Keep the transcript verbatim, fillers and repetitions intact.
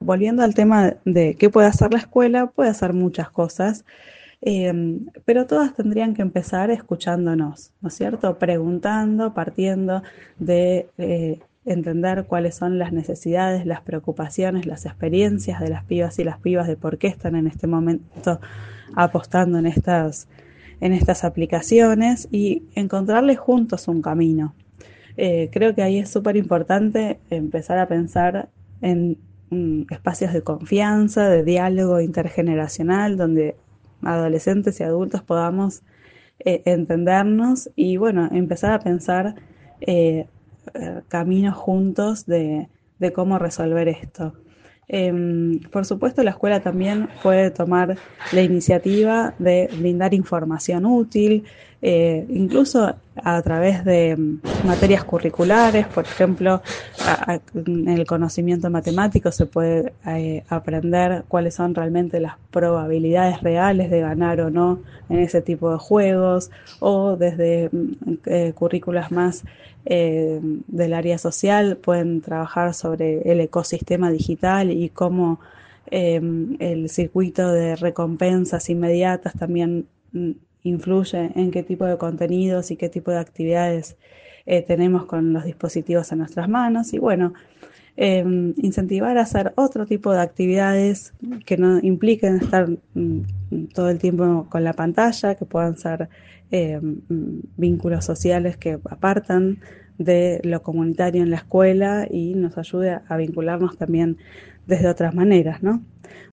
volviendo al tema de qué puede hacer la escuela, puede hacer muchas cosas, eh, pero todas tendrían que empezar escuchándonos, ¿no es cierto? Preguntando, partiendo de eh, entender cuáles son las necesidades, las preocupaciones, las experiencias de las pibas y las pibas, de por qué están en este momento apostando en estas, en estas aplicaciones y encontrarles juntos un camino. Eh, creo que ahí es súper importante empezar a pensar en mm, espacios de confianza, de diálogo intergeneracional, donde adolescentes y adultos podamos eh, entendernos y, bueno, empezar a pensar eh, eh, caminos juntos de, de cómo resolver esto. Eh, por supuesto, la escuela también puede tomar la iniciativa de brindar información útil, eh, incluso a través de mm, materias curriculares. Por ejemplo, a, a, en el conocimiento matemático se puede eh, aprender cuáles son realmente las probabilidades reales de ganar o no en ese tipo de juegos, o desde mm, eh, currículas más eh, del área social pueden trabajar sobre el ecosistema digital y cómo eh, el circuito de recompensas inmediatas también mm, influye en qué tipo de contenidos y qué tipo de actividades eh, tenemos con los dispositivos en nuestras manos. Y bueno, eh, incentivar a hacer otro tipo de actividades que no impliquen estar mm, todo el tiempo con la pantalla, que puedan ser eh, mm, vínculos sociales que apartan de lo comunitario en la escuela y nos ayude a, a vincularnos también desde otras maneras, ¿no?